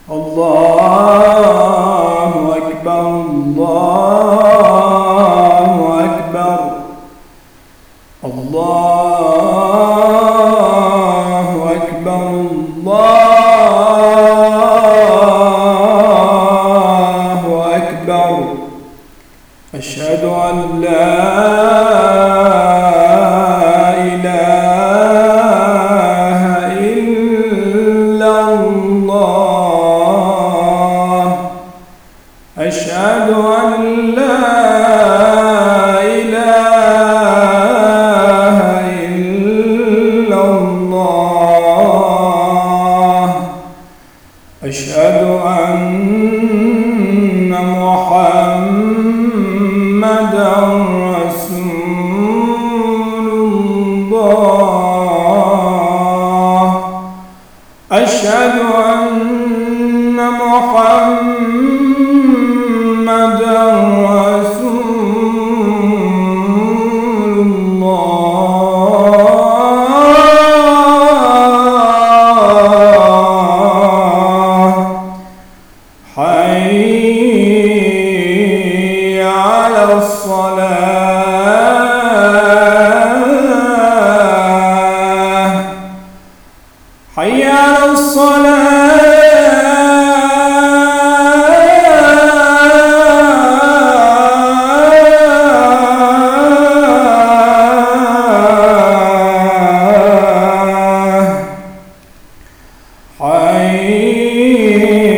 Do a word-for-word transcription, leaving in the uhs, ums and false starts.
الله أكبر الله أكبر الله أكبر الله أكبر. أشهد أن لا إله إلا الله. أشهد أن لا إله إلا الله. أشهد أن محمدًا رسول الله. أشهد أن محمدًا رسول الله. حي على الصلاة. حي على الصلاة. حي